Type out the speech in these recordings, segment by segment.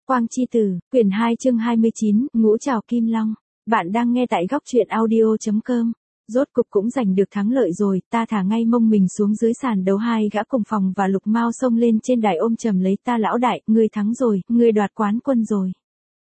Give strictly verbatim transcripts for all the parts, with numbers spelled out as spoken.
Quang Chi Tử, quyển hai chương hai mươi chín, Ngũ Trảo Kim Long. Bạn đang nghe tại góc truyện audio chấm com. Rốt cục cũng giành được thắng lợi rồi, ta thả ngay mông mình xuống dưới sàn đấu, hai gã cùng phòng và Lục Mao xông lên trên đài ôm chầm lấy ta. Lão đại, ngươi thắng rồi, ngươi đoạt quán quân rồi.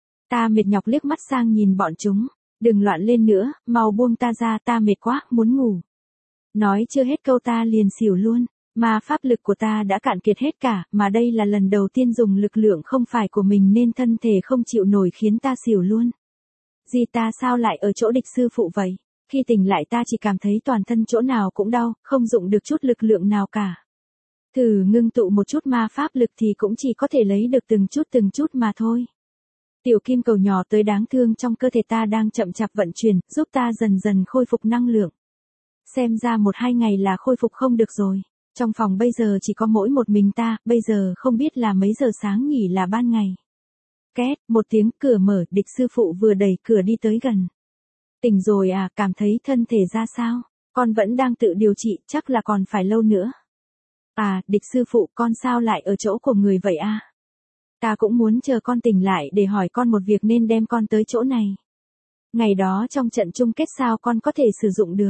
Ta mệt nhọc liếc mắt sang nhìn bọn chúng, đừng loạn lên nữa, mau buông ta ra, ta mệt quá, muốn ngủ. Nói chưa hết câu ta liền xỉu luôn. Mà pháp lực của ta đã cạn kiệt hết cả, mà đây là lần đầu tiên dùng lực lượng không phải của mình nên thân thể không chịu nổi khiến ta xỉu luôn. Gì ta sao lại ở chỗ địch sư phụ vậy? Khi tỉnh lại ta chỉ cảm thấy toàn thân chỗ nào cũng đau, không dụng được chút lực lượng nào cả. Thử ngưng tụ một chút ma pháp lực thì cũng chỉ có thể lấy được từng chút từng chút mà thôi. Tiểu kim cầu nhỏ tới đáng thương trong cơ thể ta đang chậm chạp vận chuyển, giúp ta dần dần khôi phục năng lượng. Xem ra một hai ngày là khôi phục không được rồi. Trong phòng bây giờ chỉ có mỗi một mình ta, bây giờ không biết là mấy giờ sáng nhỉ, là ban ngày. Két, một tiếng cửa mở, địch sư phụ vừa đẩy cửa đi tới gần. Tỉnh rồi à, cảm thấy thân thể ra sao? Con vẫn đang tự điều trị, chắc là còn phải lâu nữa. À, địch sư phụ, con sao lại ở chỗ của người vậy à? Ta cũng muốn chờ con tỉnh lại để hỏi con một việc nên đem con tới chỗ này. Ngày đó trong trận chung kết sao con có thể sử dụng được?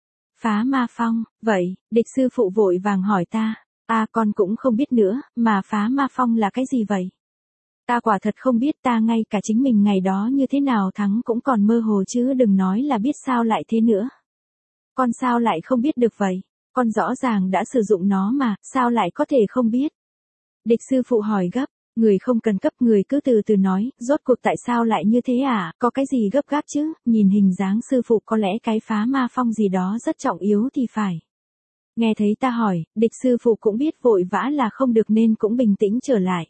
Phá ma phong, vậy, địch sư phụ vội vàng hỏi ta, à con cũng không biết nữa, mà phá ma phong là cái gì vậy? Ta quả thật không biết, ta ngay cả chính mình ngày đó như thế nào thắng cũng còn mơ hồ chứ đừng nói là biết sao lại thế nữa. Con sao lại không biết được vậy? Con rõ ràng đã sử dụng nó mà, sao lại có thể không biết? Địch sư phụ hỏi gấp. Người không cần cấp, người cứ từ từ nói, rốt cuộc tại sao lại như thế à, có cái gì gấp gáp chứ, nhìn hình dáng sư phụ có lẽ cái phá ma phong gì đó rất trọng yếu thì phải. Nghe thấy ta hỏi, địch sư phụ cũng biết vội vã là không được nên cũng bình tĩnh trở lại.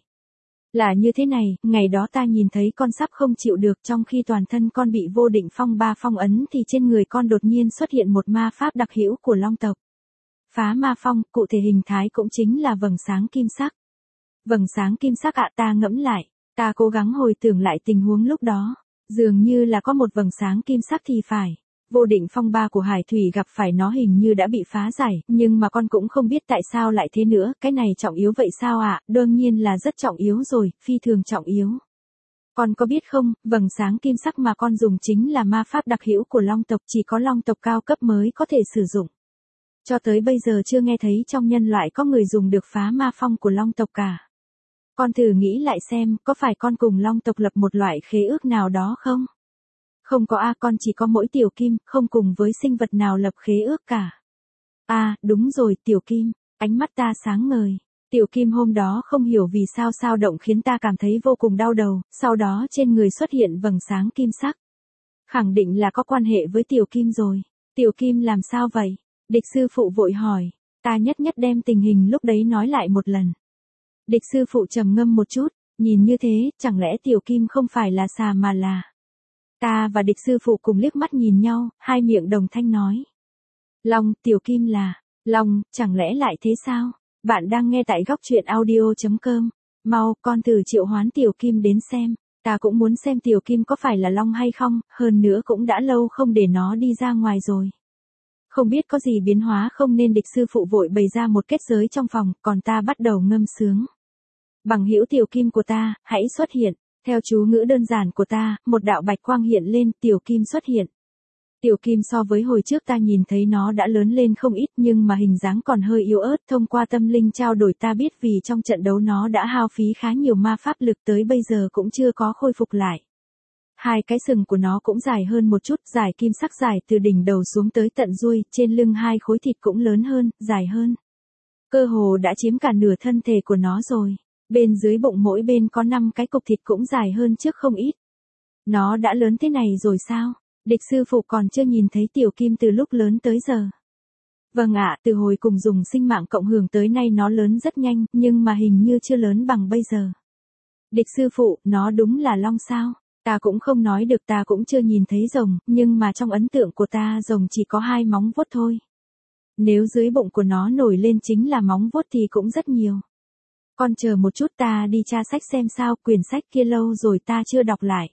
Là như thế này, ngày đó ta nhìn thấy con sắp không chịu được, trong khi toàn thân con bị vô định phong ba phong ấn thì trên người con đột nhiên xuất hiện một ma pháp đặc hữu của Long tộc. Phá ma phong, cụ thể hình thái cũng chính là vầng sáng kim sắc. Vầng sáng kim sắc ạ, ta ngẫm lại, ta cố gắng hồi tưởng lại tình huống lúc đó, dường như là có một vầng sáng kim sắc thì phải. Vô định phong ba của Hải Thủy gặp phải nó hình như đã bị phá giải, nhưng mà con cũng không biết tại sao lại thế nữa, cái này trọng yếu vậy sao ạ? Đương nhiên là rất trọng yếu rồi, phi thường trọng yếu. Con có biết không, vầng sáng kim sắc mà con dùng chính là ma pháp đặc hữu của Long tộc, chỉ có Long tộc cao cấp mới có thể sử dụng. Cho tới bây giờ chưa nghe thấy trong nhân loại có người dùng được phá ma phong của Long tộc cả. Con thử nghĩ lại xem, có phải con cùng Long tộc lập một loại khế ước nào đó không? Không có a, con chỉ có mỗi Tiểu Kim, không cùng với sinh vật nào lập khế ước cả. À, đúng rồi, Tiểu Kim, ánh mắt ta sáng ngời. Tiểu Kim hôm đó không hiểu vì sao sao động khiến ta cảm thấy vô cùng đau đầu, sau đó trên người xuất hiện vầng sáng kim sắc. Khẳng định là có quan hệ với Tiểu Kim rồi. Tiểu Kim làm sao vậy? Địch sư phụ vội hỏi, ta nhất nhất đem tình hình lúc đấy nói lại một lần. Địch sư phụ trầm ngâm một chút, nhìn như thế, chẳng lẽ Tiểu Kim không phải là xà mà là... Ta và địch sư phụ cùng liếc mắt nhìn nhau, hai miệng đồng thanh nói. Long, Tiểu Kim là... Long, chẳng lẽ lại thế sao? Bạn đang nghe tại góc truyện audio chấm com. Mau, con thử triệu hoán Tiểu Kim đến xem. Ta cũng muốn xem Tiểu Kim có phải là Long hay không, hơn nữa cũng đã lâu không để nó đi ra ngoài rồi. Không biết có gì biến hóa không nên địch sư phụ vội bày ra một kết giới trong phòng, còn ta bắt đầu ngâm sướng. Bằng hữu Tiểu Kim của ta, hãy xuất hiện. Theo chú ngữ đơn giản của ta, một đạo bạch quang hiện lên, Tiểu Kim xuất hiện. Tiểu Kim so với hồi trước ta nhìn thấy nó đã lớn lên không ít nhưng mà hình dáng còn hơi yếu ớt, thông qua tâm linh trao đổi ta biết vì trong trận đấu nó đã hao phí khá nhiều ma pháp lực tới bây giờ cũng chưa có khôi phục lại. Hai cái sừng của nó cũng dài hơn một chút, dài kim sắc dài từ đỉnh đầu xuống tới tận đuôi, trên lưng hai khối thịt cũng lớn hơn, dài hơn. Cơ hồ đã chiếm cả nửa thân thể của nó rồi. Bên dưới bụng mỗi bên có năm cái cục thịt cũng dài hơn trước không ít. Nó đã lớn thế này rồi sao? Địch sư phụ còn chưa nhìn thấy Tiểu Kim từ lúc lớn tới giờ. Vâng ạ, từ hồi cùng dùng sinh mạng cộng hưởng tới nay nó lớn rất nhanh, nhưng mà hình như chưa lớn bằng bây giờ. Địch sư phụ, nó đúng là Long sao? Ta cũng không nói được, ta cũng chưa nhìn thấy rồng, nhưng mà trong ấn tượng của ta rồng chỉ có hai móng vuốt thôi. Nếu dưới bụng của nó nổi lên chính là móng vuốt thì cũng rất nhiều. Con chờ một chút, ta đi tra sách xem sao, quyển sách kia lâu rồi ta chưa đọc lại.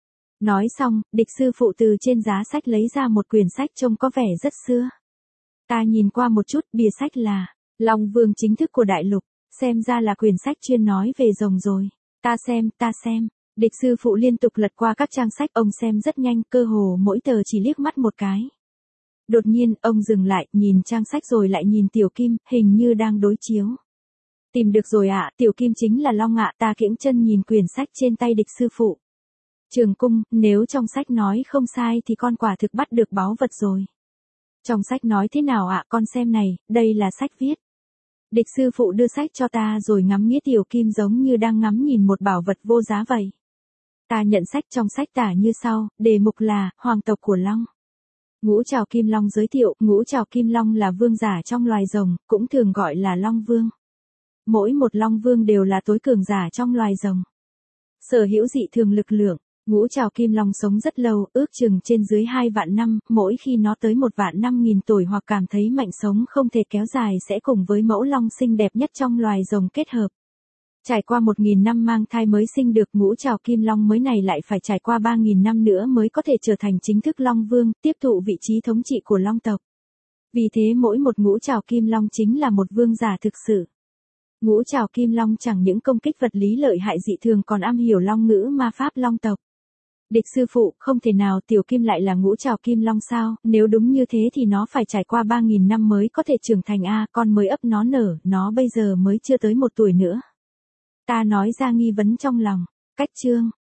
Nói xong, địch sư phụ từ trên giá sách lấy ra một quyển sách trông có vẻ rất xưa. Ta nhìn qua một chút, bìa sách là Long Vương chính thức của đại lục, xem ra là quyển sách chuyên nói về rồng rồi. Ta xem, ta xem. Địch sư phụ liên tục lật qua các trang sách, ông xem rất nhanh, cơ hồ mỗi tờ chỉ liếc mắt một cái. Đột nhiên, ông dừng lại, nhìn trang sách rồi lại nhìn Tiểu Kim, hình như đang đối chiếu. Tìm được rồi ạ, Tiểu Kim chính là Long ạ, ta kiễng chân nhìn quyển sách trên tay địch sư phụ. Trường cung, nếu trong sách nói không sai thì con quả thực bắt được báu vật rồi. Trong sách nói thế nào ạ, con xem này, đây là sách viết. Địch sư phụ đưa sách cho ta rồi ngắm nghía Tiểu Kim giống như đang ngắm nhìn một bảo vật vô giá vậy. Ta nhận sách, trong sách tả như sau, đề mục là, hoàng tộc của Long. Ngũ Trảo Kim Long giới thiệu, Ngũ Trảo Kim Long là vương giả trong loài rồng, cũng thường gọi là Long Vương. Mỗi một Long Vương đều là tối cường giả trong loài rồng. Sở hữu dị thường lực lượng, Ngũ Trảo Kim Long sống rất lâu, ước chừng trên dưới hai vạn năm, mỗi khi nó tới một vạn năm nghìn tuổi hoặc cảm thấy mạnh sống không thể kéo dài sẽ cùng với mẫu long xinh đẹp nhất trong loài rồng kết hợp. Trải qua một nghìn năm mang thai mới sinh được, Ngũ Trảo Kim Long mới này lại phải trải qua ba nghìn năm nữa mới có thể trở thành chính thức Long Vương, tiếp thụ vị trí thống trị của Long tộc. Vì thế mỗi một Ngũ Trảo Kim Long chính là một vương giả thực sự. Ngũ Trảo Kim Long chẳng những công kích vật lý lợi hại dị thường còn am hiểu long ngữ ma pháp Long tộc. Địch sư phụ, không thể nào Tiểu Kim lại là Ngũ Trảo Kim Long sao, nếu đúng như thế thì nó phải trải qua ba nghìn năm mới có thể trưởng thành a, con mới ấp nó nở, nó bây giờ mới chưa tới một tuổi nữa. Ta nói ra nghi vấn trong lòng. Cách chương